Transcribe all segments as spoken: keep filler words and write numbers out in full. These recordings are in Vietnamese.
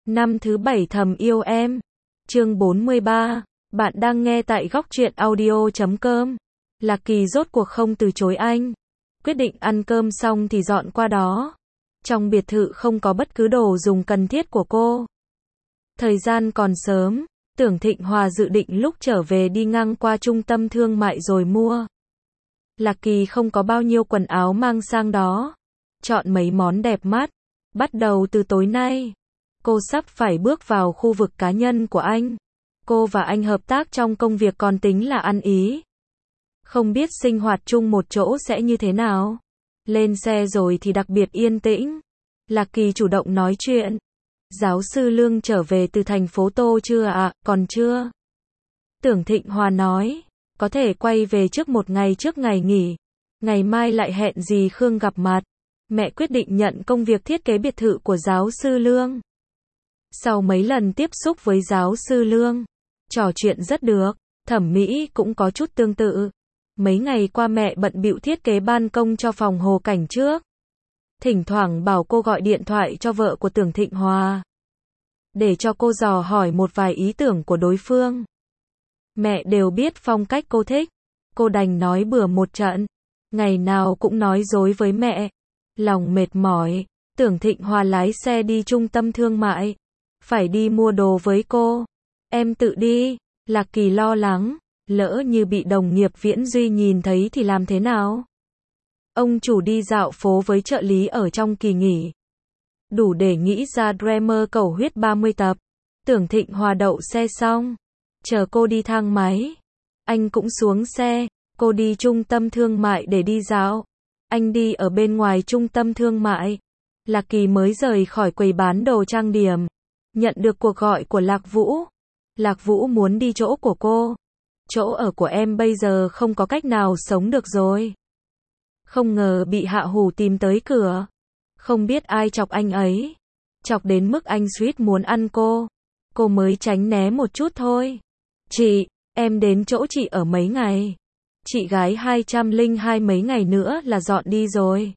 Năm thứ bảy thầm yêu em. Chương bốn mươi ba. Bạn đang nghe tại góc truyện audio chấm com. Lạc Kỳ rốt cuộc không từ chối anh. Quyết định ăn cơm xong thì dọn qua đó. Trong biệt thự không có bất cứ đồ dùng cần thiết của cô. Thời gian còn sớm, Tưởng Thịnh Hòa dự định lúc trở về đi ngang qua trung tâm thương mại rồi mua. Lạc Kỳ không có bao nhiêu quần áo mang sang đó. Chọn mấy món đẹp mắt. Bắt đầu từ tối nay, cô sắp phải bước vào khu vực cá nhân của anh. Cô và anh hợp tác trong công việc còn tính là ăn ý. Không biết sinh hoạt chung một chỗ sẽ như thế nào. Lên xe rồi thì đặc biệt yên tĩnh. Lạc Kỳ chủ động nói chuyện. Giáo sư Lương trở về từ thành phố Tô chưa ạ? À? Còn chưa. Tưởng Thịnh Hòa nói, có thể quay về trước một ngày trước ngày nghỉ. Ngày mai lại hẹn dì Khương gặp mặt. Mẹ quyết định nhận công việc thiết kế biệt thự của giáo sư Lương. Sau mấy lần tiếp xúc với giáo sư Lương, trò chuyện rất được, thẩm mỹ cũng có chút tương tự. Mấy ngày qua mẹ bận bịu thiết kế ban công cho phòng hồ cảnh trước. Thỉnh thoảng bảo cô gọi điện thoại cho vợ của Tưởng Thịnh Hòa, để cho cô dò hỏi một vài ý tưởng của đối phương. Mẹ đều biết phong cách cô thích, cô đành nói bừa một trận. Ngày nào cũng nói dối với mẹ. Lòng mệt mỏi, Tưởng Thịnh Hòa lái xe đi trung tâm thương mại. Phải đi mua đồ với cô. Em tự đi. Lạc Kỳ lo lắng, lỡ như bị đồng nghiệp Viễn Duy nhìn thấy thì làm thế nào? Ông chủ đi dạo phố với trợ lý ở trong kỳ nghỉ. Đủ để nghĩ ra drama cầu huyết ba mươi tập. Tưởng Thịnh Hòa đậu xe xong, chờ cô đi thang máy. Anh cũng xuống xe, cô đi trung tâm thương mại để đi dạo. Anh đi ở bên ngoài trung tâm thương mại. Lạc Kỳ mới rời khỏi quầy bán đồ trang điểm. Nhận được cuộc gọi của Lạc Vũ. Lạc Vũ muốn đi chỗ của cô. Chỗ ở của em bây giờ không có cách nào sống được rồi. Không ngờ bị Hạ Hủ tìm tới cửa. Không biết ai chọc anh ấy. Chọc đến mức anh suýt muốn ăn cô. Cô mới tránh né một chút thôi. Chị, em đến chỗ chị ở mấy ngày. Chị gái hai trăm lẻ hai mấy ngày nữa là dọn đi rồi.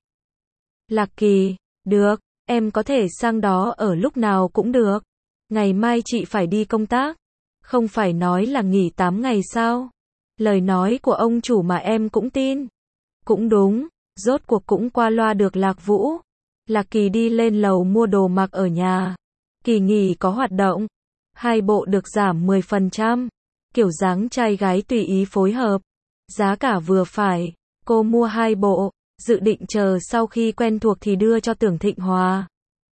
Lạc Kỳ, được, em có thể sang đó ở lúc nào cũng được. Ngày mai chị phải đi công tác. Không phải nói là nghỉ tám ngày sao? Lời nói của ông chủ mà em cũng tin. Cũng đúng, rốt cuộc cũng qua loa được Lạc Vũ. Lạc Kỳ đi lên lầu mua đồ mặc ở nhà. Kỳ nghỉ có hoạt động. Hai bộ được giảm mười phần trăm. Kiểu dáng trai gái tùy ý phối hợp. Giá cả vừa phải. Cô mua hai bộ, dự định chờ sau khi quen thuộc thì đưa cho Tưởng Thịnh Hòa.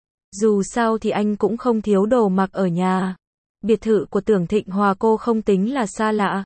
Dù sao thì anh cũng không thiếu đồ mặc ở nhà. Biệt thự của Tưởng Thịnh Hòa cô không tính là xa lạ.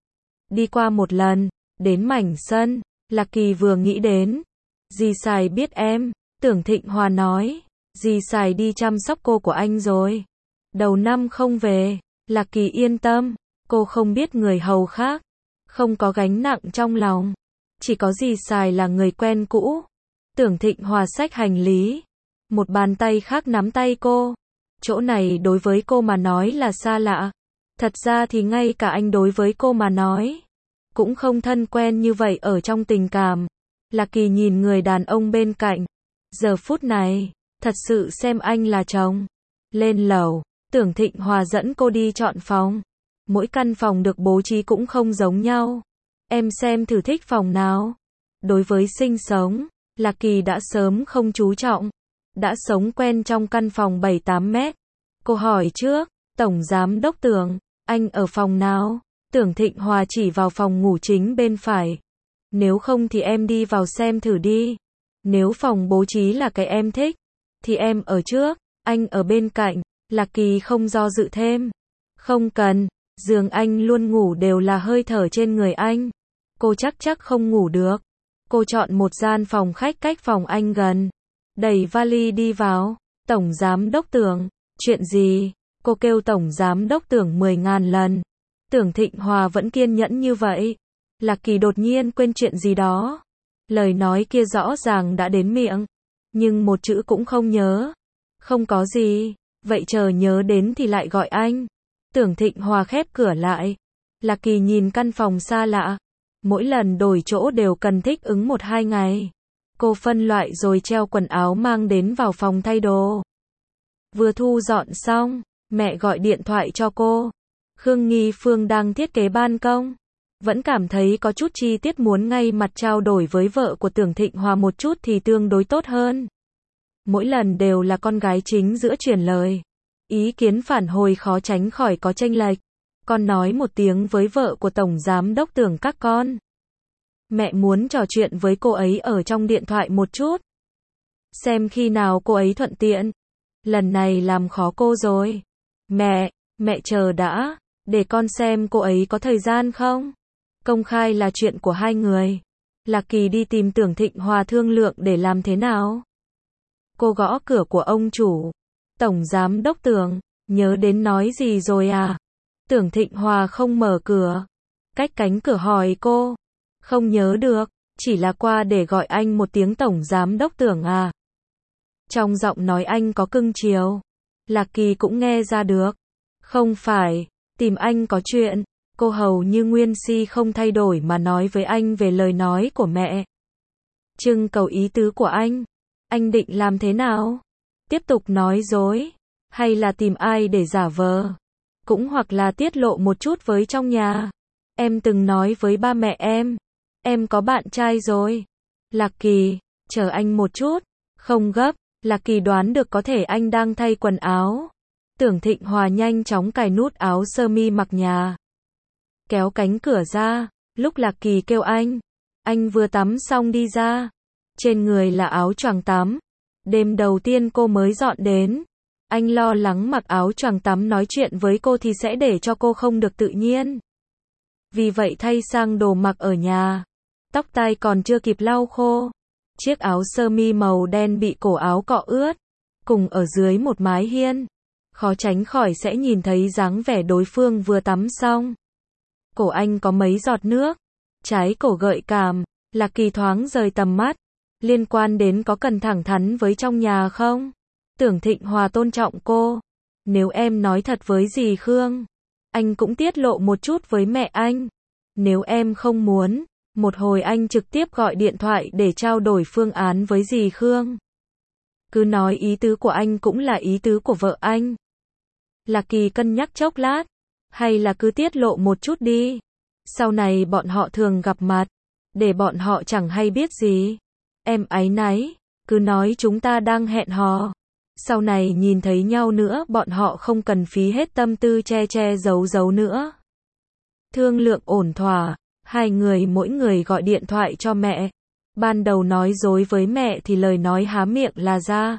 Đi qua một lần, đến mảnh sân, Lạc Kỳ vừa nghĩ đến. Dì Sài biết em, Tưởng Thịnh Hòa nói. Dì Sài đi chăm sóc cô của anh rồi. Đầu năm không về, Lạc Kỳ yên tâm, cô không biết người hầu khác. Không có gánh nặng trong lòng. Chỉ có dì Sài là người quen cũ. Tưởng Thịnh Hòa xách hành lý. Một bàn tay khác nắm tay cô. Chỗ này đối với cô mà nói là xa lạ. Thật ra thì ngay cả anh đối với cô mà nói cũng không thân quen như vậy ở trong tình cảm. Lạc Kỳ nhìn người đàn ông bên cạnh. Giờ phút này, thật sự xem anh là chồng. Lên lầu, Tưởng Thịnh Hòa dẫn cô đi chọn phòng. Mỗi căn phòng được bố trí cũng không giống nhau. Em xem thử thích phòng nào. Đối với sinh sống, Lạc Kỳ đã sớm không chú trọng. Đã sống quen trong căn phòng bảy tám mét. Cô hỏi trước, Tổng Giám Đốc Tưởng, anh ở phòng nào? Tưởng Thịnh Hòa chỉ vào phòng ngủ chính bên phải. Nếu không thì em đi vào xem thử đi. Nếu phòng bố trí là cái em thích, thì em ở trước, anh ở bên cạnh. Lạc Kỳ không do dự thêm. Không cần, giường anh luôn ngủ đều là hơi thở trên người anh. Cô chắc chắc không ngủ được. Cô chọn một gian phòng khách cách phòng anh gần. Đẩy vali đi vào. Tổng Giám Đốc Tưởng, chuyện gì? Cô kêu Tổng Giám Đốc Tưởng mười ngàn lần. Tưởng Thịnh Hòa vẫn kiên nhẫn như vậy. Lạc Kỳ đột nhiên quên chuyện gì đó. Lời nói kia rõ ràng đã đến miệng. Nhưng một chữ cũng không nhớ. Không có gì. Vậy chờ nhớ đến thì lại gọi anh. Tưởng Thịnh Hòa khép cửa lại. Lạc Kỳ nhìn căn phòng xa lạ. Mỗi lần đổi chỗ đều cần thích ứng một hai ngày. Cô phân loại rồi treo quần áo mang đến vào phòng thay đồ. Vừa thu dọn xong, mẹ gọi điện thoại cho cô. Khương Nghi Phương đang thiết kế ban công. Vẫn cảm thấy có chút chi tiết muốn ngay mặt trao đổi với vợ của Tưởng Thịnh Hòa một chút thì tương đối tốt hơn. Mỗi lần đều là con gái chính giữa truyền lời. Ý kiến phản hồi khó tránh khỏi có chênh lệch. Con nói một tiếng với vợ của Tổng Giám đốc Tưởng các con. Mẹ muốn trò chuyện với cô ấy ở trong điện thoại một chút. Xem khi nào cô ấy thuận tiện. Lần này làm khó cô rồi. Mẹ, mẹ chờ đã, để con xem cô ấy có thời gian không? Công khai là chuyện của hai người. Lạc Kỳ đi tìm Tưởng Thịnh Hòa thương lượng để làm thế nào? Cô gõ cửa của ông chủ. Tổng Giám đốc Tưởng, nhớ đến nói gì rồi à? Tưởng Thịnh Hòa không mở cửa. Cách cánh cửa hỏi cô. Không nhớ được, chỉ là qua để gọi anh một tiếng Tổng Giám đốc Tưởng à? Trong giọng nói anh có cưng chiều. Lạc Kỳ cũng nghe ra được. Không phải, tìm anh có chuyện. Cô hầu như nguyên si không thay đổi mà nói với anh về lời nói của mẹ. Trưng cầu ý tứ của anh. Anh định làm thế nào? Tiếp tục nói dối? Hay là tìm ai để giả vờ? Cũng hoặc là tiết lộ một chút với trong nhà. Em từng nói với ba mẹ em. Em có bạn trai rồi. Lạc Kỳ, chờ anh một chút. Không gấp. Lạc Kỳ đoán được có thể anh đang thay quần áo. Tưởng Thịnh Hòa nhanh chóng cài nút áo sơ mi mặc nhà. Kéo cánh cửa ra. Lúc Lạc Kỳ kêu anh. Anh vừa tắm xong đi ra. Trên người là áo choàng tắm. Đêm đầu tiên cô mới dọn đến. Anh lo lắng mặc áo choàng tắm nói chuyện với cô thì sẽ để cho cô không được tự nhiên. Vì vậy thay sang đồ mặc ở nhà. Tóc tai còn chưa kịp lau khô. Chiếc áo sơ mi màu đen bị cổ áo cọ ướt. Cùng ở dưới một mái hiên. Khó tránh khỏi sẽ nhìn thấy dáng vẻ đối phương vừa tắm xong. Cổ anh có mấy giọt nước. Trái cổ gợi cảm. Lạc Kỳ thoáng rời tầm mắt. Liên quan đến có cần thẳng thắn với trong nhà không? Tưởng Thịnh Hòa tôn trọng cô. Nếu em nói thật với dì Khương, anh cũng tiết lộ một chút với mẹ anh. Nếu em không muốn, một hồi anh trực tiếp gọi điện thoại để trao đổi phương án với dì Khương. Cứ nói ý tứ của anh cũng là ý tứ của vợ anh. Lạc Kỳ cân nhắc chốc lát. Hay là cứ tiết lộ một chút đi. Sau này bọn họ thường gặp mặt. Để bọn họ chẳng hay biết gì. Em áy náy. Cứ nói chúng ta đang hẹn hò. Sau này nhìn thấy nhau nữa bọn họ không cần phí hết tâm tư che che giấu giấu nữa. Thương lượng ổn thỏa. Hai người mỗi người gọi điện thoại cho mẹ. Ban đầu nói dối với mẹ thì lời nói há miệng là ra.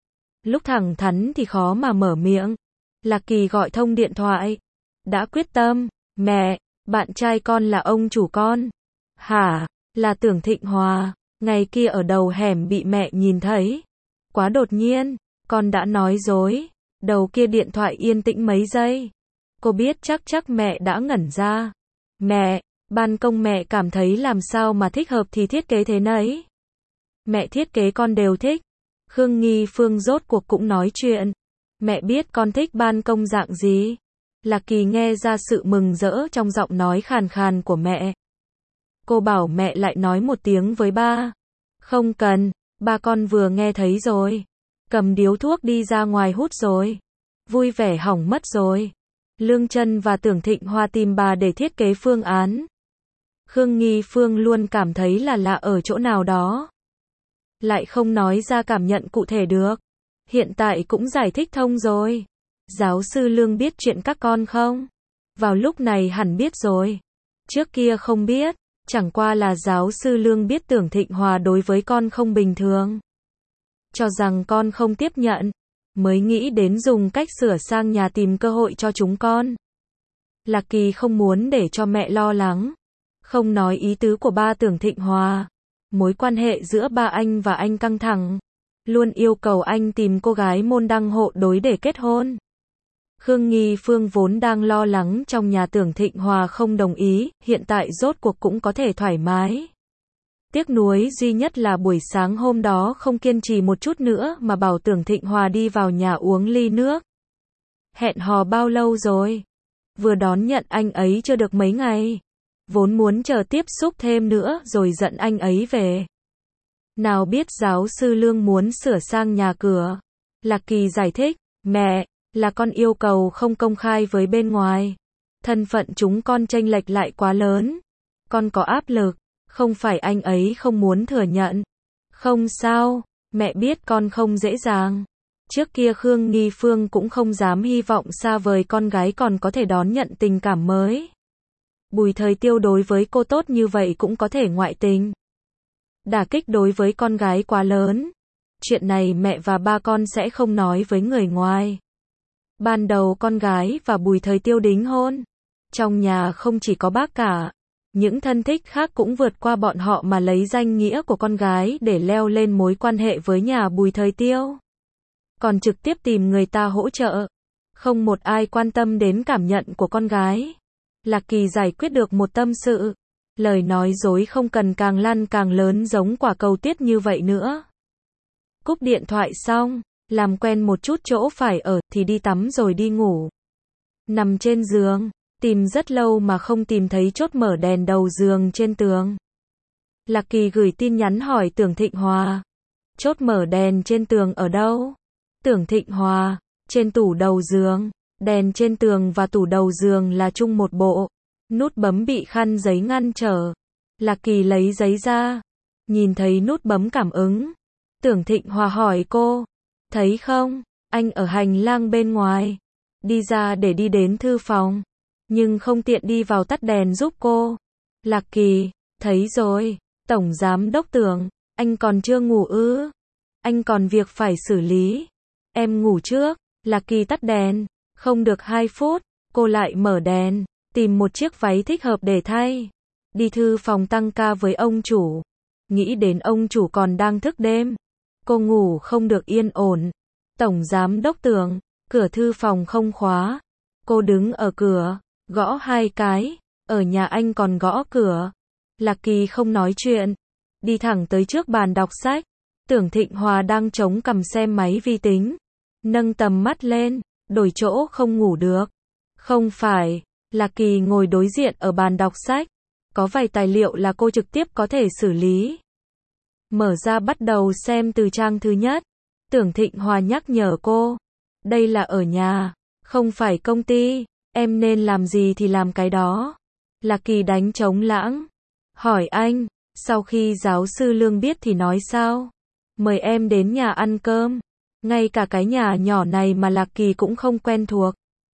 Lúc thẳng thắn thì khó mà mở miệng. Lạc Kỳ gọi thông điện thoại. Đã quyết tâm. Mẹ, bạn trai con là ông chủ con. Hả? Là Tưởng Thịnh Hòa. Ngày kia ở đầu hẻm bị mẹ nhìn thấy. Quá đột nhiên. Con đã nói dối. Đầu kia điện thoại yên tĩnh mấy giây. Cô biết chắc chắc mẹ đã ngẩn ra. Mẹ, ban công mẹ cảm thấy làm sao mà thích hợp thì thiết kế thế nấy. Mẹ thiết kế con đều thích. Khương Nghi Phương rốt cuộc cũng nói chuyện. Mẹ biết con thích ban công dạng gì. Lạc Kỳ nghe ra sự mừng rỡ trong giọng nói khàn khàn của mẹ. Cô bảo mẹ lại nói một tiếng với ba. Không cần, ba con vừa nghe thấy rồi. Cầm điếu thuốc đi ra ngoài hút rồi. Vui vẻ hỏng mất rồi. Lương Trân và Tưởng Thịnh Hòa tìm bà để thiết kế phương án. Khương Nghi Phương luôn cảm thấy là lạ ở chỗ nào đó. Lại không nói ra cảm nhận cụ thể được. Hiện tại cũng giải thích thông rồi. Giáo sư Lương biết chuyện các con không? Vào lúc này hẳn biết rồi. Trước kia không biết. Chẳng qua là giáo sư Lương biết Tưởng Thịnh Hòa đối với con không bình thường. Cho rằng con không tiếp nhận. Mới nghĩ đến dùng cách sửa sang nhà tìm cơ hội cho chúng con. Lạc Kỳ không muốn để cho mẹ lo lắng. Không nói ý tứ của ba Tưởng Thịnh Hòa. Mối quan hệ giữa ba anh và anh căng thẳng. Luôn yêu cầu anh tìm cô gái môn đăng hộ đối để kết hôn. Khương Nghi Phương vốn đang lo lắng trong nhà Tưởng Thịnh Hòa không đồng ý, hiện tại rốt cuộc cũng có thể thoải mái. Tiếc nuối duy nhất là buổi sáng hôm đó không kiên trì một chút nữa mà bảo Tưởng Thịnh Hòa đi vào nhà uống ly nước. Hẹn hò bao lâu rồi? Vừa đón nhận anh ấy chưa được mấy ngày. Vốn muốn chờ tiếp xúc thêm nữa rồi dẫn anh ấy về. Nào biết giáo sư Lương muốn sửa sang nhà cửa. Lạc Kỳ giải thích, Mẹ, là con yêu cầu không công khai với bên ngoài. Thân phận chúng con chênh lệch lại quá lớn. Con có áp lực, không phải anh ấy không muốn thừa nhận. Không sao, mẹ biết con không dễ dàng. Trước kia Khương Nghi Phương cũng không dám hy vọng xa vời con gái còn có thể đón nhận tình cảm mới. Bùi Thời Tiêu đối với cô tốt như vậy cũng có thể ngoại tình. Đả kích đối với con gái quá lớn. Chuyện này mẹ và ba con sẽ không nói với người ngoài. Ban đầu con gái và Bùi Thời Tiêu đính hôn. Trong nhà không chỉ có bác cả. Những thân thích khác cũng vượt qua bọn họ mà lấy danh nghĩa của con gái để leo lên mối quan hệ với nhà Bùi Thời Tiêu. Còn trực tiếp tìm người ta hỗ trợ. Không một ai quan tâm đến cảm nhận của con gái. Lạc Kỳ giải quyết được một tâm sự. Lời nói dối không cần càng lăn càng lớn giống quả cầu tuyết như vậy nữa. Cúp điện thoại xong, làm quen một chút chỗ phải ở thì đi tắm rồi đi ngủ. Nằm trên giường, tìm rất lâu mà không tìm thấy chốt mở đèn đầu giường trên tường. Lạc Kỳ gửi tin nhắn hỏi Tưởng Thịnh Hòa. Chốt mở đèn trên tường ở đâu? Tưởng Thịnh Hòa, trên tủ đầu giường. Đèn trên tường và tủ đầu giường là chung một bộ. Nút bấm bị khăn giấy ngăn trở. Lạc Kỳ lấy giấy ra. Nhìn thấy nút bấm cảm ứng. Tưởng Thịnh Hòa hỏi cô. Thấy không, anh ở hành lang bên ngoài. Đi ra để đi đến thư phòng. Nhưng không tiện đi vào tắt đèn giúp cô. Lạc Kỳ, thấy rồi. Tổng giám đốc Tưởng, anh còn chưa ngủ ư? Anh còn việc phải xử lý. Em ngủ trước. Lạc Kỳ tắt đèn. Không được hai phút, cô lại mở đèn. Tìm một chiếc váy thích hợp để thay. Đi thư phòng tăng ca với ông chủ. Nghĩ đến ông chủ còn đang thức đêm. Cô ngủ không được yên ổn. Tổng giám đốc Tưởng, cửa thư phòng không khóa. Cô đứng ở cửa, gõ hai cái. Ở nhà anh còn gõ cửa. Lạc Kỳ không nói chuyện. Đi thẳng tới trước bàn đọc sách. Tưởng Thịnh Hòa đang chống cằm xem máy vi tính. Nâng tầm mắt lên, đổi chỗ không ngủ được. Không phải. Lạc Kỳ ngồi đối diện ở bàn đọc sách. Có vài tài liệu là cô trực tiếp có thể xử lý. Mở ra bắt đầu xem từ trang thứ nhất. Tưởng Thịnh Hòa nhắc nhở cô. Đây là ở nhà, không phải công ty. Em nên làm gì thì làm cái đó. Lạc Kỳ đánh trống lãng. Hỏi anh, sau khi giáo sư Lương biết thì nói sao? Mời em đến nhà ăn cơm. Ngay cả cái nhà nhỏ này mà Lạc Kỳ cũng không quen thuộc.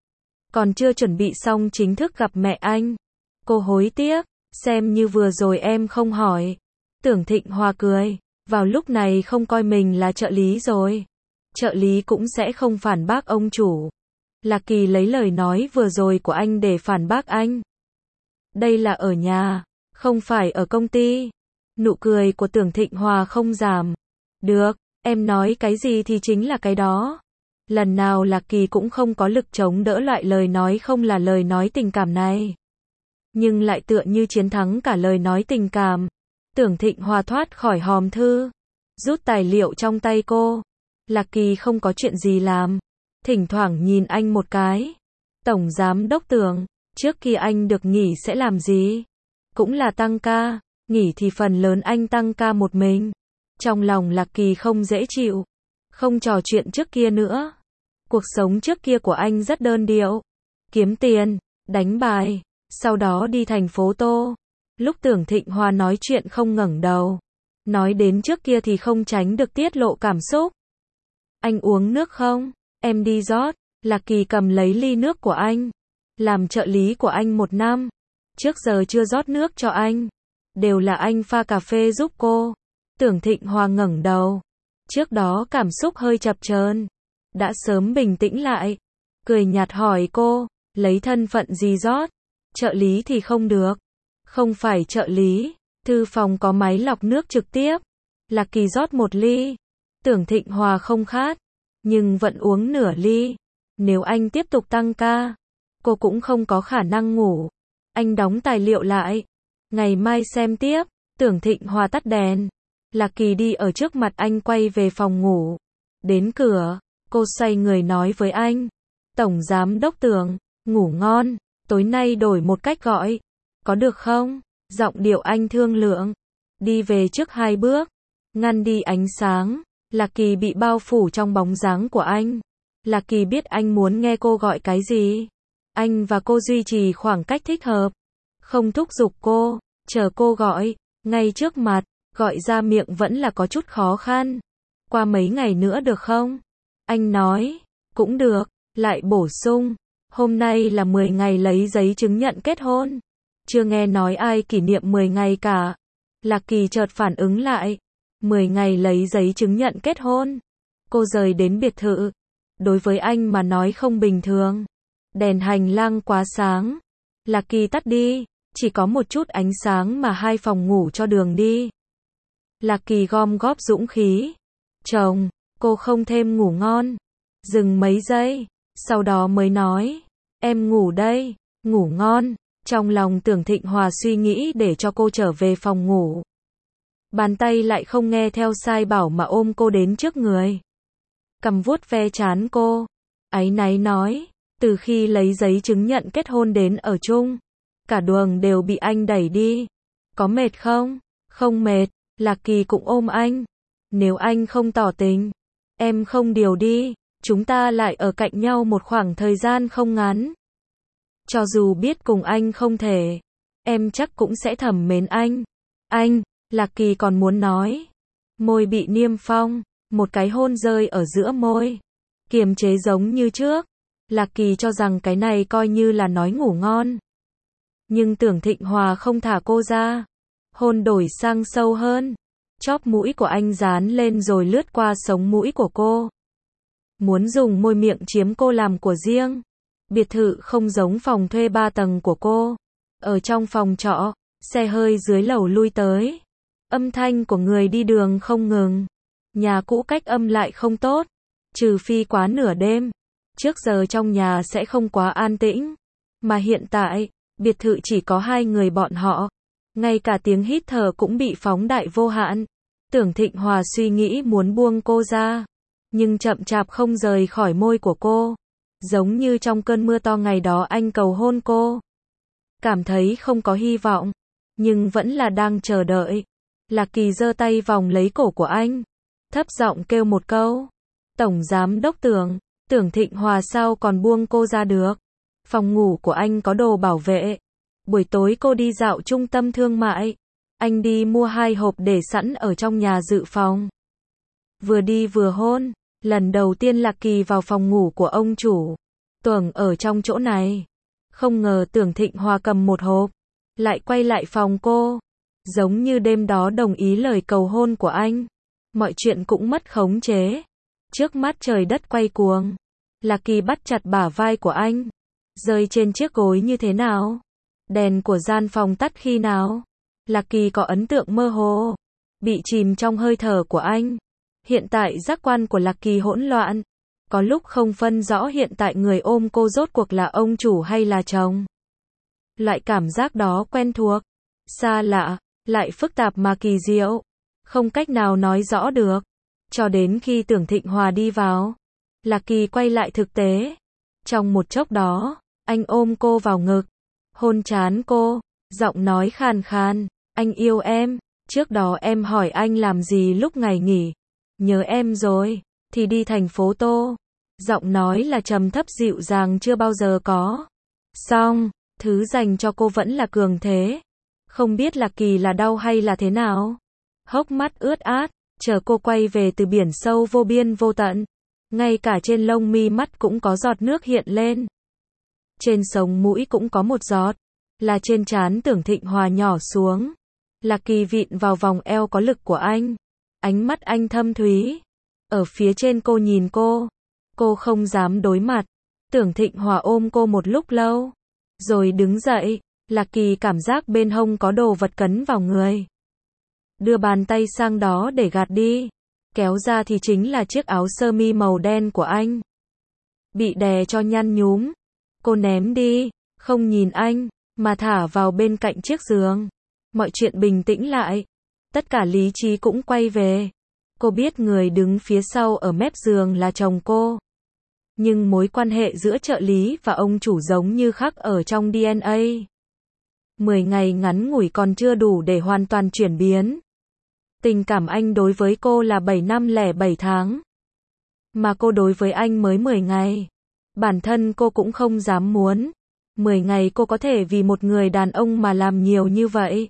Còn chưa chuẩn bị xong chính thức gặp mẹ anh. Cô hối tiếc, xem như vừa rồi em không hỏi. Tưởng Thịnh Hòa cười, vào lúc này không coi mình là trợ lý rồi. Trợ lý cũng sẽ không phản bác ông chủ. Lạc Kỳ lấy lời nói vừa rồi của anh để phản bác anh. Đây là ở nhà, không phải ở công ty. Nụ cười của Tưởng Thịnh Hòa không giảm. Được, em nói cái gì thì chính là cái đó. Lần nào Lạc Kỳ cũng không có lực chống đỡ loại lời nói không là lời nói tình cảm này. Nhưng lại tựa như chiến thắng cả lời nói tình cảm. Tưởng Thịnh Hòa thoát khỏi hòm thư. Rút tài liệu trong tay cô. Lạc Kỳ không có chuyện gì làm. Thỉnh thoảng nhìn anh một cái. Tổng giám đốc Tưởng, trước khi anh được nghỉ sẽ làm gì? Cũng là tăng ca. Nghỉ thì phần lớn anh tăng ca một mình. Trong lòng Lạc Kỳ không dễ chịu. Không trò chuyện trước kia nữa. Cuộc sống trước kia của anh rất đơn điệu. Kiếm tiền, đánh bài, sau đó đi thành phố Tô. Lúc Tưởng Thịnh Hòa nói chuyện không ngẩng đầu. Nói đến trước kia thì không tránh được tiết lộ cảm xúc. Anh uống nước không? Em đi rót. Lạc Kỳ cầm lấy ly nước của anh. Làm trợ lý của anh một năm. Trước giờ chưa rót nước cho anh. Đều là anh pha cà phê giúp cô. Tưởng Thịnh Hòa ngẩng đầu. Trước đó cảm xúc hơi chập chờn. Đã sớm bình tĩnh lại. Cười nhạt hỏi cô, lấy thân phận gì rót? Trợ lý thì không được. Không phải trợ lý. Thư phòng có máy lọc nước trực tiếp. Lạc Kỳ rót một ly. Tưởng Thịnh Hòa không khát. Nhưng vẫn uống nửa ly. Nếu anh tiếp tục tăng ca, cô cũng không có khả năng ngủ. Anh đóng tài liệu lại. Ngày mai xem tiếp. Tưởng Thịnh Hòa tắt đèn. Lạc Kỳ đi ở trước mặt anh quay về phòng ngủ. Đến cửa, cô xoay người nói với anh. Tổng giám đốc Tưởng, ngủ ngon. Tối nay đổi một cách gọi. Có được không? Giọng điệu anh thương lượng. Đi về trước hai bước. Ngăn đi ánh sáng. Lạc Kỳ bị bao phủ trong bóng dáng của anh. Lạc Kỳ biết anh muốn nghe cô gọi cái gì. Anh và cô duy trì khoảng cách thích hợp. Không thúc giục cô, chờ cô gọi, ngay trước mặt, gọi ra miệng vẫn là có chút khó khăn. Qua mấy ngày nữa được không? Anh nói, cũng được, lại bổ sung, hôm nay là mười ngày lấy giấy chứng nhận kết hôn. Chưa nghe nói ai kỷ niệm mười ngày cả. Lạc Kỳ chợt phản ứng lại, mười ngày lấy giấy chứng nhận kết hôn. Cô rời đến biệt thự. Đối với anh mà nói không bình thường. Đèn hành lang quá sáng. Lạc Kỳ tắt đi, chỉ có một chút ánh sáng mà hai phòng ngủ cho đường đi. Lạc Kỳ gom góp dũng khí. Chồng, cô không thêm ngủ ngon. Dừng mấy giây, sau đó mới nói, em ngủ đây, ngủ ngon. Trong lòng Tưởng Thịnh Hòa suy nghĩ để cho cô trở về phòng ngủ. Bàn tay lại không nghe theo sai bảo mà ôm cô đến trước người. Cầm vuốt ve trán cô. Áy náy nói, từ khi lấy giấy chứng nhận kết hôn đến ở chung, cả đường đều bị anh đẩy đi. Có mệt không? Không mệt. Lạc Kỳ cũng ôm anh. Nếu anh không tỏ tình, em không điều đi, chúng ta lại ở cạnh nhau một khoảng thời gian không ngắn. Cho dù biết cùng anh không thể, em chắc cũng sẽ thầm mến anh. Anh, Lạc Kỳ còn muốn nói. Môi bị niêm phong, một cái hôn rơi ở giữa môi. Kiềm chế giống như trước. Lạc Kỳ cho rằng cái này coi như là nói ngủ ngon. Nhưng Tưởng Thịnh Hòa không thả cô ra. Hôn đổi sang sâu hơn. Chóp mũi của anh dán lên rồi lướt qua sống mũi của cô. Muốn dùng môi miệng chiếm cô làm của riêng. Biệt thự không giống phòng thuê ba tầng của cô. Ở trong phòng trọ, xe hơi dưới lầu lui tới. Âm thanh của người đi đường không ngừng. Nhà cũ cách âm lại không tốt. Trừ phi quá nửa đêm. Trước giờ trong nhà sẽ không quá an tĩnh. Mà hiện tại, biệt thự chỉ có hai người bọn họ. Ngay cả tiếng hít thở cũng bị phóng đại vô hạn. Tưởng Thịnh Hòa suy nghĩ muốn buông cô ra. Nhưng chậm chạp không rời khỏi môi của cô. Giống như trong cơn mưa to ngày đó anh cầu hôn cô. Cảm thấy không có hy vọng. Nhưng vẫn là đang chờ đợi. Lạc Kỳ giơ tay vòng lấy cổ của anh. Thấp giọng kêu một câu. Tổng giám đốc Tưởng. Tưởng Thịnh Hòa sao còn buông cô ra được. Phòng ngủ của anh có đồ bảo vệ. Buổi tối cô đi dạo trung tâm thương mại. Anh đi mua hai hộp để sẵn ở trong nhà dự phòng. Vừa đi vừa hôn. Lần đầu tiên Lạc Kỳ vào phòng ngủ của ông chủ. Tưởng ở trong chỗ này. Không ngờ Tưởng Thịnh Hòa cầm một hộp. Lại quay lại phòng cô. Giống như đêm đó đồng ý lời cầu hôn của anh. Mọi chuyện cũng mất khống chế. Trước mắt trời đất quay cuồng. Lạc Kỳ bắt chặt bả vai của anh. Rơi trên chiếc gối như thế nào? Đèn của gian phòng tắt khi nào? Lạc Kỳ có ấn tượng mơ hồ. Bị chìm trong hơi thở của anh. Hiện tại giác quan của Lạc Kỳ hỗn loạn. Có lúc không phân rõ hiện tại người ôm cô rốt cuộc là ông chủ hay là chồng. Loại cảm giác đó quen thuộc. Xa lạ. Lại phức tạp mà kỳ diệu. Không cách nào nói rõ được. Cho đến khi Tưởng Thịnh Hòa đi vào. Lạc Kỳ quay lại thực tế. Trong một chốc đó, anh ôm cô vào ngực. Hôn trán cô. Giọng nói khàn khàn. Anh yêu em. Trước đó em hỏi anh làm gì lúc ngày nghỉ. Nhớ em rồi. Thì đi thành phố Tô. Giọng nói là trầm thấp dịu dàng chưa bao giờ có. Xong, thứ dành cho cô vẫn là cường thế. Không biết Lạc Kỳ là đau hay là thế nào. Hốc mắt ướt át. Chờ cô quay về từ biển sâu vô biên vô tận. Ngay cả trên lông mi mắt cũng có giọt nước hiện lên. Trên sống mũi cũng có một giọt. Là trên trán Tưởng Thịnh Hòa nhỏ xuống. Lạc Kỳ vịn vào vòng eo có lực của anh. Ánh mắt anh thâm thúy. Ở phía trên cô nhìn cô. Cô không dám đối mặt. Tưởng Thịnh Hòa ôm cô một lúc lâu. Rồi đứng dậy. Lạc Kỳ cảm giác bên hông có đồ vật cấn vào người. Đưa bàn tay sang đó để gạt đi. Kéo ra thì chính là chiếc áo sơ mi màu đen của anh. Bị đè cho nhăn nhúm. Cô ném đi. Không nhìn anh. Mà thả vào bên cạnh chiếc giường. Mọi chuyện bình tĩnh lại. Tất cả lý trí cũng quay về. Cô biết người đứng phía sau ở mép giường là chồng cô. Nhưng mối quan hệ giữa trợ lý và ông chủ giống như khắc ở trong đê en a. Mười ngày ngắn ngủi còn chưa đủ để hoàn toàn chuyển biến. Tình cảm anh đối với cô là bảy năm lẻ bảy tháng. Mà cô đối với anh mới mười ngày. Bản thân cô cũng không dám muốn. mười ngày cô có thể vì một người đàn ông mà làm nhiều như vậy.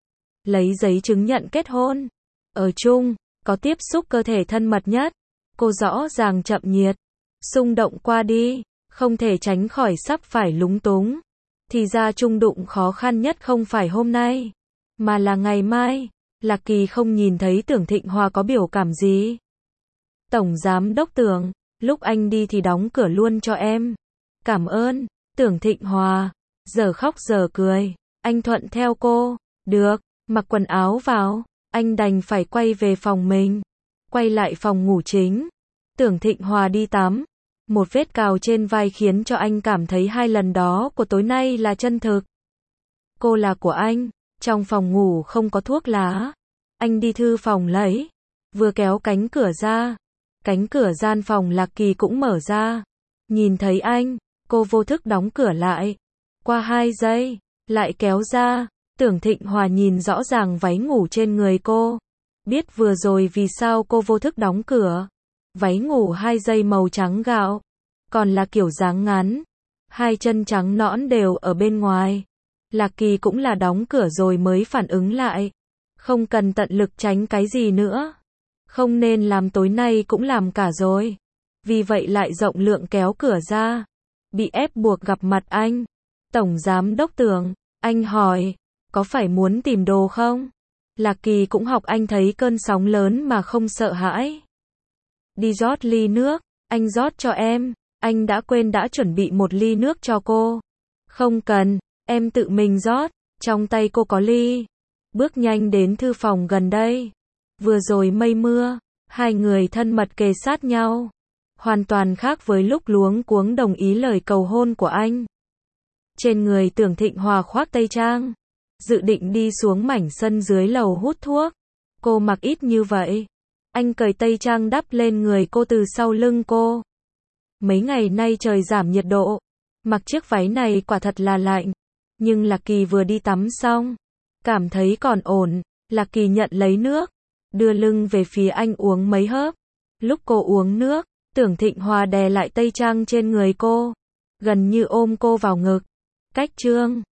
Lấy giấy chứng nhận kết hôn. Ở chung, có tiếp xúc cơ thể thân mật nhất. Cô rõ ràng chậm nhiệt. Xung động qua đi, không thể tránh khỏi sắp phải lúng túng. Thì ra chung đụng khó khăn nhất không phải hôm nay, mà là ngày mai. Lạc Kỳ không nhìn thấy Tưởng Thịnh Hòa có biểu cảm gì. Tổng giám đốc Tưởng, lúc anh đi thì đóng cửa luôn cho em. Cảm ơn. Tưởng Thịnh Hòa, giờ khóc giờ cười. Anh thuận theo cô. Được, mặc quần áo vào. Anh đành phải quay về phòng mình. Quay lại phòng ngủ chính. Tưởng Thịnh Hòa đi tắm. Một vết cào trên vai khiến cho anh cảm thấy hai lần đó của tối nay là chân thực. Cô là của anh. Trong phòng ngủ không có thuốc lá. Anh đi thư phòng lấy. Vừa kéo cánh cửa ra. Cánh cửa gian phòng Lạc Kỳ cũng mở ra. Nhìn thấy anh, cô vô thức đóng cửa lại. Qua hai giây, lại kéo ra. Tưởng Thịnh Hòa nhìn rõ ràng váy ngủ trên người cô. Biết vừa rồi vì sao cô vô thức đóng cửa. Váy ngủ hai giây màu trắng gạo. Còn là kiểu dáng ngắn. Hai chân trắng nõn đều ở bên ngoài. Lạc Kỳ cũng là đóng cửa rồi mới phản ứng lại. Không cần tận lực tránh cái gì nữa. Không nên làm tối nay cũng làm cả rồi. Vì vậy lại rộng lượng kéo cửa ra. Bị ép buộc gặp mặt anh. Tổng giám đốc Tưởng, anh hỏi, có phải muốn tìm đồ không? Lạc Kỳ cũng học anh thấy cơn sóng lớn mà không sợ hãi. Đi rót ly nước, anh rót cho em. Anh đã quên đã chuẩn bị một ly nước cho cô. Không cần, em tự mình rót. Trong tay cô có ly. Bước nhanh đến thư phòng gần đây. Vừa rồi mây mưa, hai người thân mật kề sát nhau. Hoàn toàn khác với lúc luống cuống đồng ý lời cầu hôn của anh. Trên người Tưởng Thịnh Hòa khoác tây trang. Dự định đi xuống mảnh sân dưới lầu hút thuốc. Cô mặc ít như vậy. Anh cởi tây trang đắp lên người cô từ sau lưng cô. Mấy ngày nay trời giảm nhiệt độ. Mặc chiếc váy này quả thật là lạnh. Nhưng Lạc Kỳ vừa đi tắm xong. Cảm thấy còn ổn. Lạc Kỳ nhận lấy nước. Đưa lưng về phía anh uống mấy hớp. Lúc cô uống nước, Tưởng Thịnh Hòa đè lại tây trang trên người cô. Gần như ôm cô vào ngực. Cách trương.